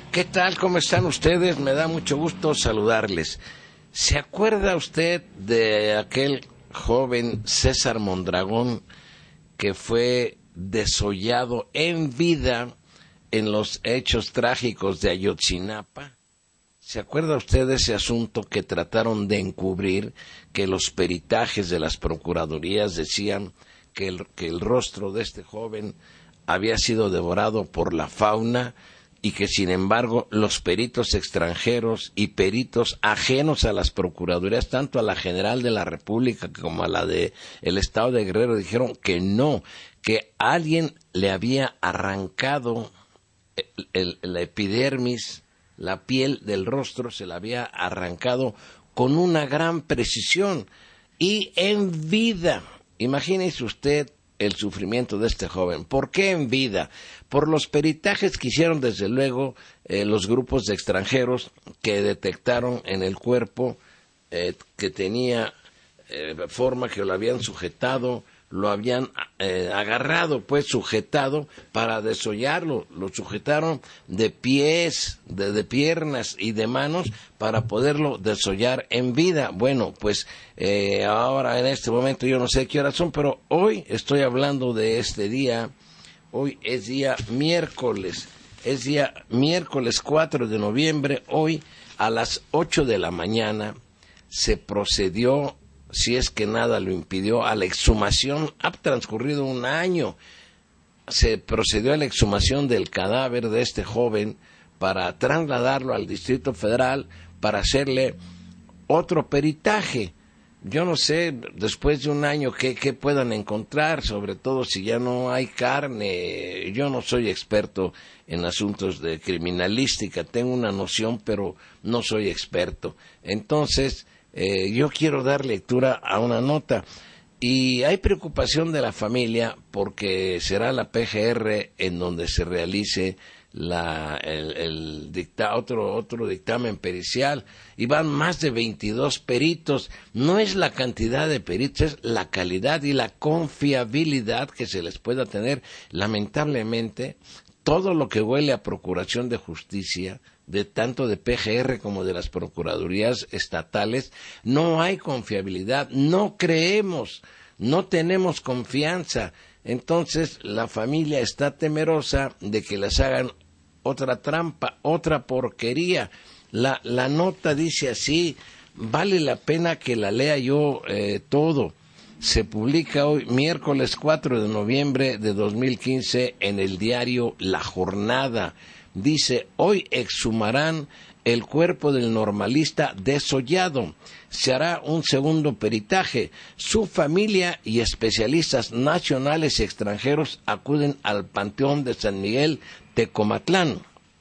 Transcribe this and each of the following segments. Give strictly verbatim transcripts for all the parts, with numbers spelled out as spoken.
¿Qué tal? ¿Cómo están ustedes? Me da mucho gusto saludarles. ¿Se acuerda usted de aquel joven César Mondragón que fue desollado en vida en los hechos trágicos de Ayotzinapa? ¿Se acuerda usted de ese asunto que trataron de encubrir, que los peritajes de las procuradurías decían que el, que el rostro de este joven había sido devorado por la fauna y que, sin embargo, los peritos extranjeros y peritos ajenos a las procuradurías, tanto a la General de la República como a la de el Estado de Guerrero, dijeron que no, que alguien le había arrancado el, el, la epidermis, la piel del rostro, se la había arrancado con una gran precisión y en vida. Imagínese usted el sufrimiento de este joven. ¿Por qué en vida? Por los peritajes que hicieron, desde luego, eh, los grupos de extranjeros que detectaron en el cuerpo eh, que tenía eh, forma, que lo habían sujetado, lo habían eh, agarrado, pues sujetado para desollarlo. Lo sujetaron de pies, de, de piernas y de manos para poderlo desollar en vida. Bueno, pues eh, ahora en este momento yo no sé qué horas son, pero hoy estoy hablando de este día. Hoy es día miércoles, es día miércoles cuatro de noviembre. Hoy a las ocho de la mañana se procedió, si es que nada lo impidió, a la exhumación. Ha transcurrido un año. Se procedió a la exhumación del cadáver de este joven para trasladarlo al Distrito Federal para hacerle otro peritaje. Yo no sé, después de un año, qué, qué puedan encontrar, sobre todo si ya no hay carne. Yo no soy experto en asuntos de criminalística, tengo una noción, pero no soy experto. Entonces, Eh, yo quiero dar lectura a una nota, y hay preocupación de la familia porque será la P G R en donde se realice la, el, el dicta, otro, otro dictamen pericial, y van más de veintidós peritos. No es la cantidad de peritos, es la calidad y la confiabilidad que se les pueda tener. Lamentablemente, todo lo que huele a Procuración de Justicia, de tanto de P G R como de las procuradurías estatales, no hay confiabilidad, no creemos, no tenemos confianza. Entonces la familia está temerosa de que les hagan otra trampa, otra porquería. La, la nota dice así, vale la pena que la lea yo eh, todo. Se publica hoy, miércoles cuatro de noviembre de dos mil quince, en el diario La Jornada. Dice, hoy exhumarán el cuerpo del normalista desollado. Se hará un segundo peritaje. Su familia y especialistas nacionales y extranjeros acuden al Panteón de San Miguel Tecomatlán.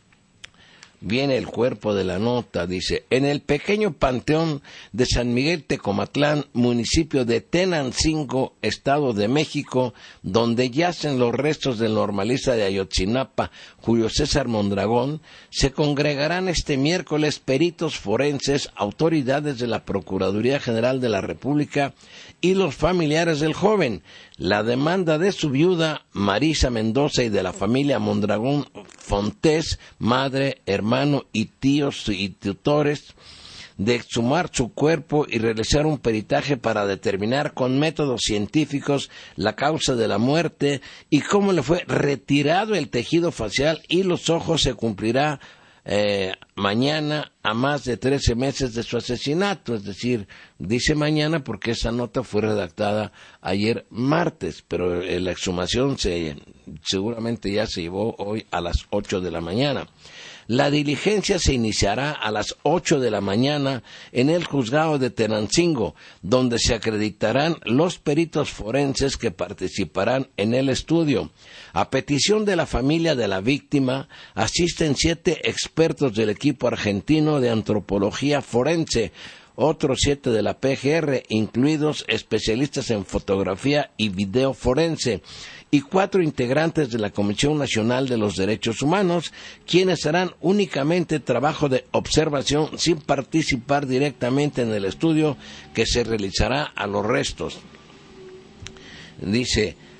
Viene el cuerpo de la nota, dice, en el pequeño Panteón de San Miguel Tecomatlán, municipio de Tenancingo, Estado de México, donde yacen los restos del normalista de Ayotzinapa, Julio César Mondragón, se congregarán este miércoles peritos forenses, autoridades de la Procuraduría General de la República y los familiares del joven. La demanda de su viuda, Marisa Mendoza, y de la familia Mondragón Fontés, madre, hermano y tíos y tutores, de exhumar su cuerpo y realizar un peritaje para determinar con métodos científicos la causa de la muerte y cómo le fue retirado el tejido facial y los ojos, se cumplirá eh, mañana a más de trece meses de su asesinato. Es decir, dice mañana porque esa nota fue redactada ayer martes, pero eh, la exhumación se, seguramente ya se llevó hoy a las ocho de la mañana. La diligencia se iniciará a las ocho de la mañana en el juzgado de Tenancingo, donde se acreditarán los peritos forenses que participarán en el estudio. A petición de la familia de la víctima, asisten siete expertos del equipo argentino de antropología forense, otros siete de la P G R, incluidos especialistas en fotografía y video forense, y cuatro integrantes de la Comisión Nacional de los Derechos Humanos, quienes harán únicamente trabajo de observación sin participar directamente en el estudio que se realizará a los restos. Dice,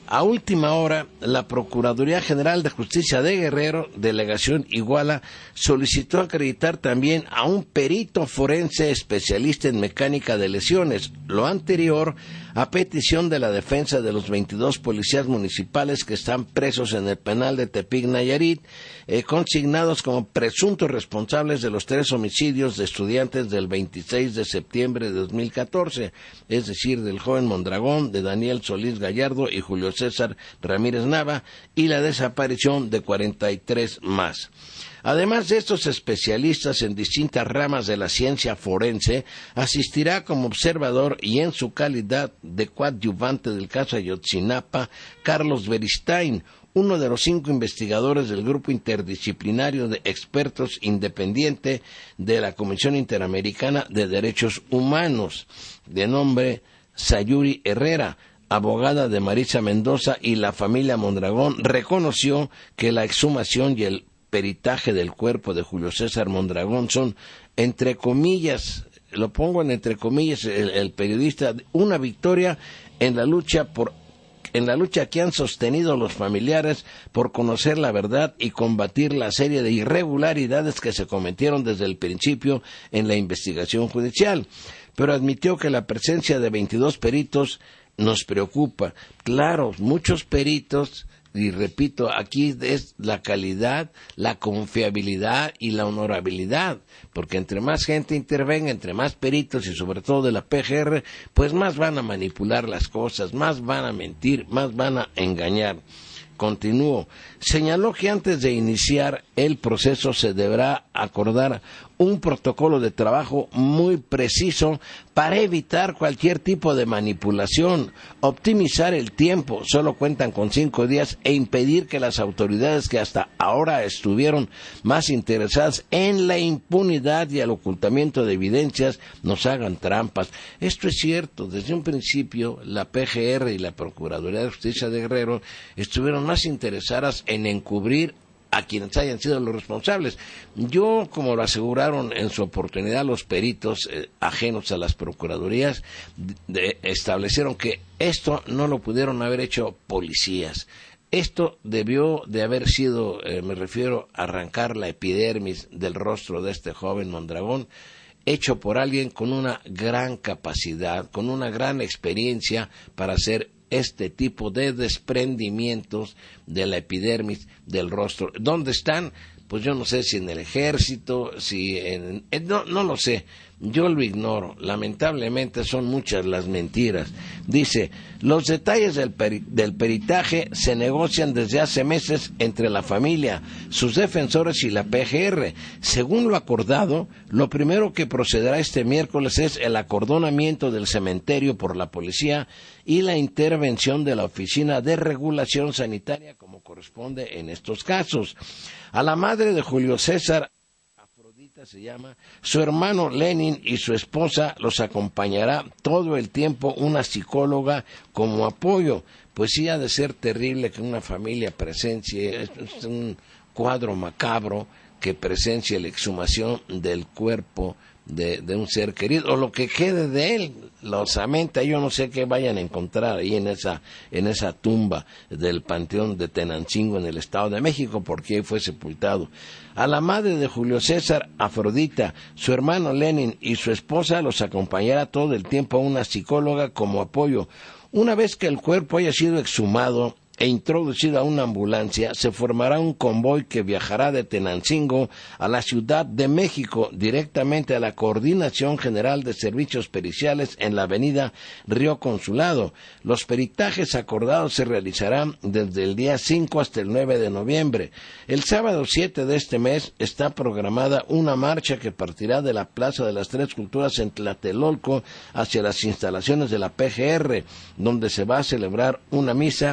A última hora, la Procuraduría General de Justicia de Guerrero, Delegación Iguala, solicitó acreditar también a un perito forense especialista en mecánica de lesiones, lo anterior a petición de la defensa de los veintidós policías municipales que están presos en el penal de Tepic, Nayarit, eh, consignados como presuntos responsables de los tres homicidios de estudiantes del veintiséis de septiembre de dos mil catorce, es decir, del joven Mondragón, de Daniel Solís Gallardo y Julio César Ramírez Nava, y la desaparición de cuarenta y tres más. Además de estos especialistas en distintas ramas de la ciencia forense, asistirá como observador y en su calidad de coadyuvante del caso Ayotzinapa, Carlos Beristain, uno de los cinco investigadores del Grupo Interdisciplinario de Expertos Independiente de la Comisión Interamericana de Derechos Humanos, de nombre Sayuri Herrera, abogada de Marisa Mendoza, y la familia Mondragón reconoció que la exhumación y el peritaje del cuerpo de Julio César Mondragón son, entre comillas, lo pongo en entre comillas, el, el periodista, una victoria en la lucha por en la lucha que han sostenido los familiares por conocer la verdad y combatir la serie de irregularidades que se cometieron desde el principio en la investigación judicial. Pero admitió que la presencia de veintidós peritos nos preocupa. Claro, muchos peritos, y repito, aquí es la calidad, la confiabilidad y la honorabilidad, porque entre más gente intervenga, entre más peritos y sobre todo de la P G R, pues más van a manipular las cosas, más van a mentir, más van a engañar. Continúo. Señaló que antes de iniciar el proceso se deberá acordar un protocolo de trabajo muy preciso para evitar cualquier tipo de manipulación, optimizar el tiempo, solo cuentan con cinco días, e impedir que las autoridades que hasta ahora estuvieron más interesadas en la impunidad y el ocultamiento de evidencias nos hagan trampas. Esto es cierto, desde un principio la P G R y la Procuraduría de Justicia de Guerrero estuvieron más interesadas en encubrir a quienes hayan sido los responsables. Yo, como lo aseguraron en su oportunidad los peritos eh, ajenos a las procuradurías, de, de, establecieron que esto no lo pudieron haber hecho policías. Esto debió de haber sido, eh, me refiero a arrancar la epidermis del rostro de este joven Mondragón, hecho por alguien con una gran capacidad, con una gran experiencia para hacer este tipo de desprendimientos de la epidermis del rostro. ¿Dónde están? Pues yo no sé si en el ejército, si en... en no, no lo sé, yo lo ignoro. Lamentablemente son muchas las mentiras. Dice, los detalles del, peri- del peritaje se negocian desde hace meses entre la familia, sus defensores y la P G R. Según lo acordado, lo primero que procederá este miércoles es el acordonamiento del cementerio por la policía y la intervención de la Oficina de Regulación Sanitaria, como corresponde en estos casos. A la madre de Julio César, Afrodita se llama, su hermano Lenin y su esposa los acompañará todo el tiempo una psicóloga como apoyo. Pues sí ha de ser terrible que una familia presencie, es un cuadro macabro, que presencie la exhumación del cuerpo de, de un ser querido, o lo que quede de él. La osamenta, yo no sé qué vayan a encontrar ahí en esa, en esa tumba del Panteón de Tenancingo en el Estado de México, porque ahí fue sepultado. A la madre de Julio César, Afrodita, su hermano Lenin y su esposa los acompañará todo el tiempo a una psicóloga como apoyo. Una vez que el cuerpo haya sido exhumado e introducido a una ambulancia, se formará un convoy que viajará de Tenancingo a la Ciudad de México, directamente a la Coordinación General de Servicios Periciales en la avenida Río Consulado. Los peritajes acordados se realizarán desde el día cinco hasta el nueve de noviembre. El sábado siete de este mes está programada una marcha que partirá de la Plaza de las Tres Culturas en Tlatelolco hacia las instalaciones de la P G R, donde se va a celebrar una misa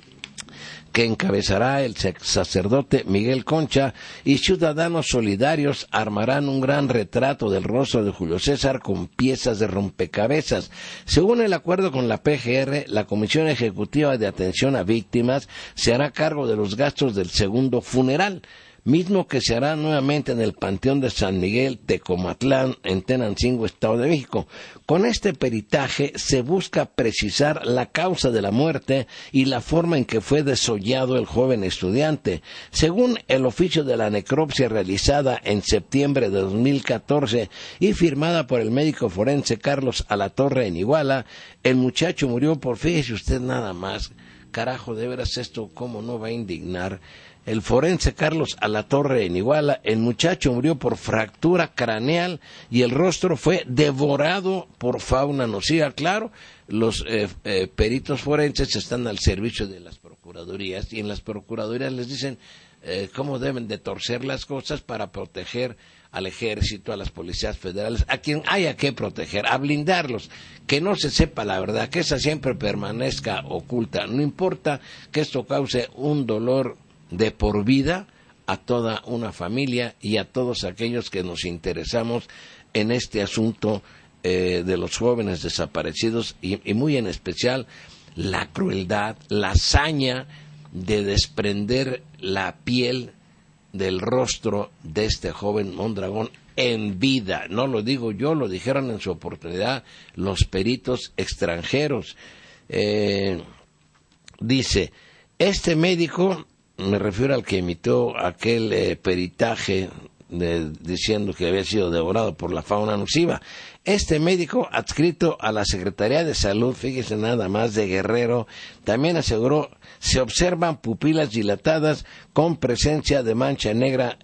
que encabezará el sacerdote Miguel Concha, y ciudadanos solidarios armarán un gran retrato del rostro de Julio César con piezas de rompecabezas. Según el acuerdo con la P G R, la Comisión Ejecutiva de Atención a Víctimas se hará cargo de los gastos del segundo funeral. mismo que se hará nuevamente en el Panteón de San Miguel, Tecomatlán, en Tenancingo, Estado de México. Con este peritaje se busca precisar la causa de la muerte y la forma en que fue desollado el joven estudiante. Según el oficio de la necropsia realizada en septiembre de dos mil catorce y firmada por el médico forense Carlos Alatorre en Iguala, el muchacho murió por, fíjese usted nada más, carajo, de veras esto cómo no va a indignar. El forense Carlos Alatorre en Iguala, el muchacho murió por fractura craneal y el rostro fue devorado por fauna nociva. Claro, los eh, eh, peritos forenses están al servicio de las procuradurías y en las procuradurías les dicen eh, cómo deben de torcer las cosas para proteger al ejército, a las policías federales, a quien haya que proteger, a blindarlos, que no se sepa la verdad, que esa siempre permanezca oculta. No importa que esto cause un dolor de por vida a toda una familia y a todos aquellos que nos interesamos en este asunto eh, de los jóvenes desaparecidos y, y muy en especial la crueldad, la hazaña de desprender la piel del rostro de este joven Mondragón en vida. No lo digo yo, lo dijeron en su oportunidad los peritos extranjeros. Eh, dice, este médico, me refiero al que emitió aquel eh, peritaje de, diciendo que había sido devorado por la fauna nociva. Este médico, adscrito a la Secretaría de Salud, fíjese nada más, de Guerrero, también aseguró, se observan pupilas dilatadas con presencia de mancha negra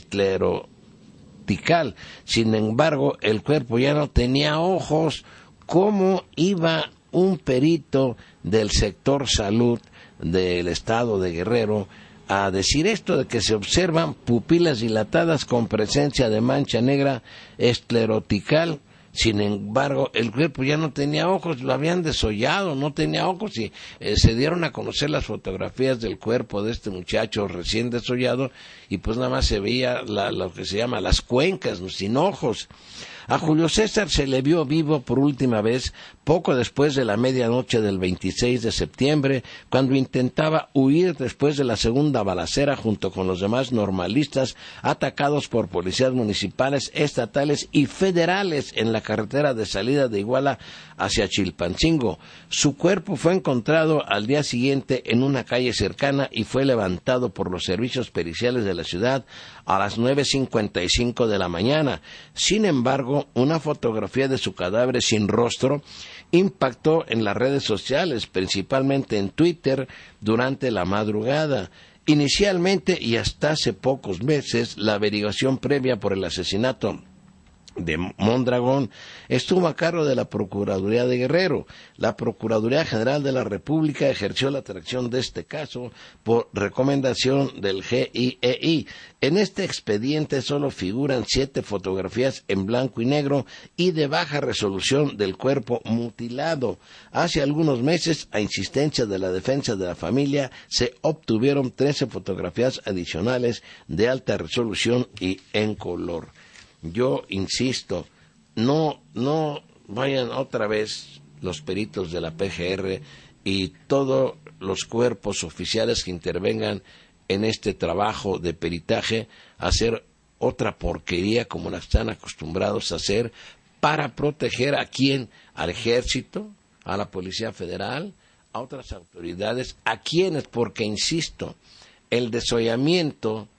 esclerotical. Sin embargo, el cuerpo ya no tenía ojos. ¿Cómo iba un perito del sector salud del estado de Guerrero a decir esto de que se observan pupilas dilatadas con presencia de mancha negra esclerotical? Sin embargo, el cuerpo ya no tenía ojos, lo habían desollado, no tenía ojos y eh, se dieron a conocer las fotografías del cuerpo de este muchacho recién desollado y pues nada más se veía la, lo que se llama las cuencas, sin ojos. A Julio César se le vio vivo por última vez poco después de la medianoche del veintiséis de septiembre, cuando intentaba huir después de la segunda balacera junto con los demás normalistas atacados por policías municipales, estatales y federales en la carretera de salida de Iguala hacia Chilpancingo. Su cuerpo fue encontrado al día siguiente en una calle cercana y fue levantado por los servicios periciales de la ciudad a las nueve cincuenta y cinco de la mañana. Sin embargo, una fotografía de su cadáver sin rostro impactó en las redes sociales, principalmente en Twitter, durante la madrugada. Inicialmente y hasta hace pocos meses, la averiguación previa por el asesinato de Mondragón estuvo a cargo de la Procuraduría de Guerrero. La Procuraduría General de la República ejerció la atracción de este caso por recomendación del G I E I. En este expediente solo figuran siete fotografías en blanco y negro y de baja resolución del cuerpo mutilado. Hace algunos meses, a insistencia de la defensa de la familia, se obtuvieron trece fotografías adicionales de alta resolución y en color. Yo insisto, no, no vayan otra vez los peritos de la P G R y todos los cuerpos oficiales que intervengan en este trabajo de peritaje a hacer otra porquería como la que están acostumbrados a hacer para proteger a quién, al ejército, a la Policía Federal, a otras autoridades, a quienes, porque insisto, el desollamiento,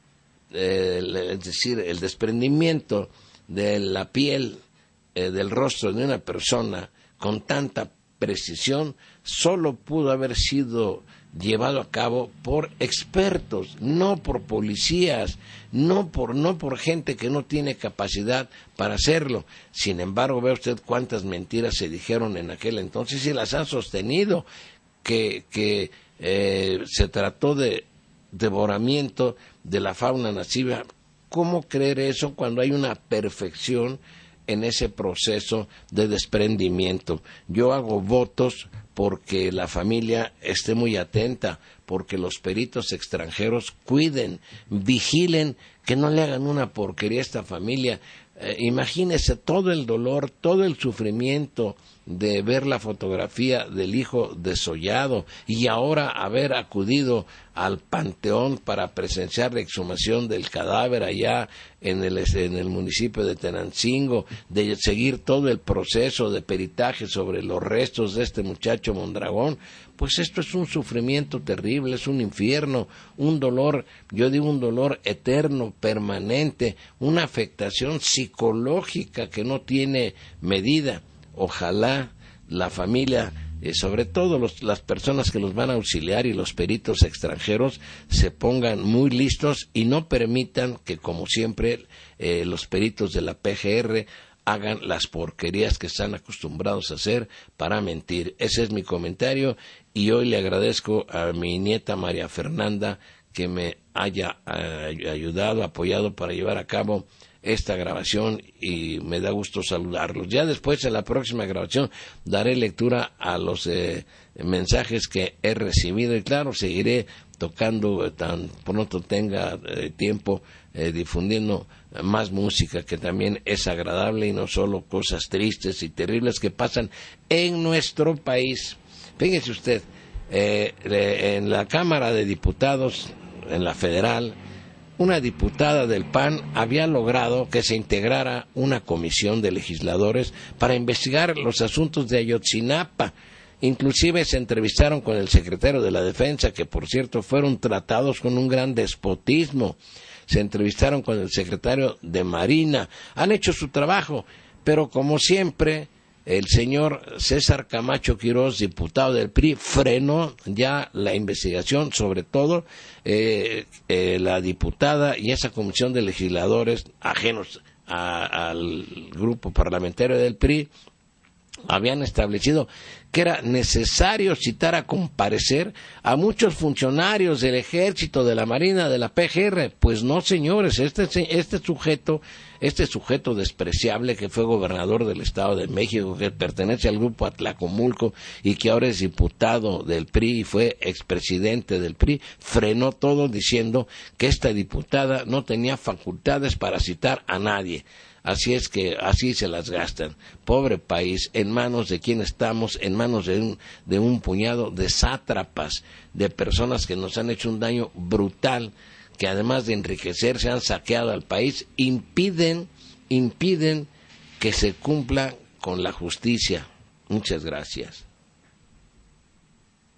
Eh, es decir, el desprendimiento de la piel eh, del rostro de una persona con tanta precisión solo pudo haber sido llevado a cabo por expertos, no por policías, no por no por gente que no tiene capacidad para hacerlo. Sin embargo, vea usted cuántas mentiras se dijeron en aquel entonces y las han sostenido, que, que eh, se trató de devoramiento de la fauna nociva. ¿Cómo creer eso cuando hay una perfección en ese proceso de desprendimiento? Yo hago votos porque la familia esté muy atenta, porque los peritos extranjeros cuiden, vigilen que no le hagan una porquería a esta familia. Eh, imagínese todo el dolor, todo el sufrimiento de ver la fotografía del hijo desollado y ahora haber acudido al panteón para presenciar la exhumación del cadáver allá en el, en el municipio de Tenancingo, de seguir todo el proceso de peritaje sobre los restos de este muchacho Mondragón, pues esto es un sufrimiento terrible, es un infierno, un dolor, yo digo un dolor eterno, permanente, una afectación psicológica que no tiene medida. Ojalá la familia, eh, sobre todo los, las personas que los van a auxiliar y los peritos extranjeros, se pongan muy listos y no permitan que, como siempre, eh, los peritos de la P G R hagan las porquerías que están acostumbrados a hacer para mentir. Ese es mi comentario y hoy le agradezco a mi nieta María Fernanda que me haya eh, ayudado, apoyado para llevar a cabo esta grabación y me da gusto saludarlos. Ya después en la próxima grabación daré lectura a los eh, mensajes que he recibido y claro, seguiré tocando eh, tan pronto tenga eh, tiempo eh, difundiendo más música que también es agradable y no solo cosas tristes y terribles que pasan en nuestro país. Fíjese usted, eh, en la Cámara de Diputados, en la federal, una diputada del P A N había logrado que se integrara una comisión de legisladores para investigar los asuntos de Ayotzinapa. Inclusive se entrevistaron con el secretario de la Defensa, que por cierto fueron tratados con un gran despotismo. Se entrevistaron con el secretario de Marina. Han hecho su trabajo, pero como siempre, el señor César Camacho Quirós, diputado del P R I, frenó ya la investigación, sobre todo eh, eh, la diputada y esa comisión de legisladores ajenos a, al grupo parlamentario del P R I habían establecido que era necesario citar a comparecer a muchos funcionarios del Ejército, de la Marina, de la P G R. Pues no, señores, este, este sujeto, este sujeto despreciable que fue gobernador del Estado de México, que pertenece al grupo Atlacomulco y que ahora es diputado del P R I y fue expresidente del P R I, frenó todo diciendo que esta diputada no tenía facultades para citar a nadie. Así es que así se las gastan. Pobre país, en manos de quien estamos, en manos de un, de un puñado de sátrapas, de personas que nos han hecho un daño brutal, que además de enriquecerse han saqueado al país, impiden, impiden que se cumpla con la justicia. Muchas gracias.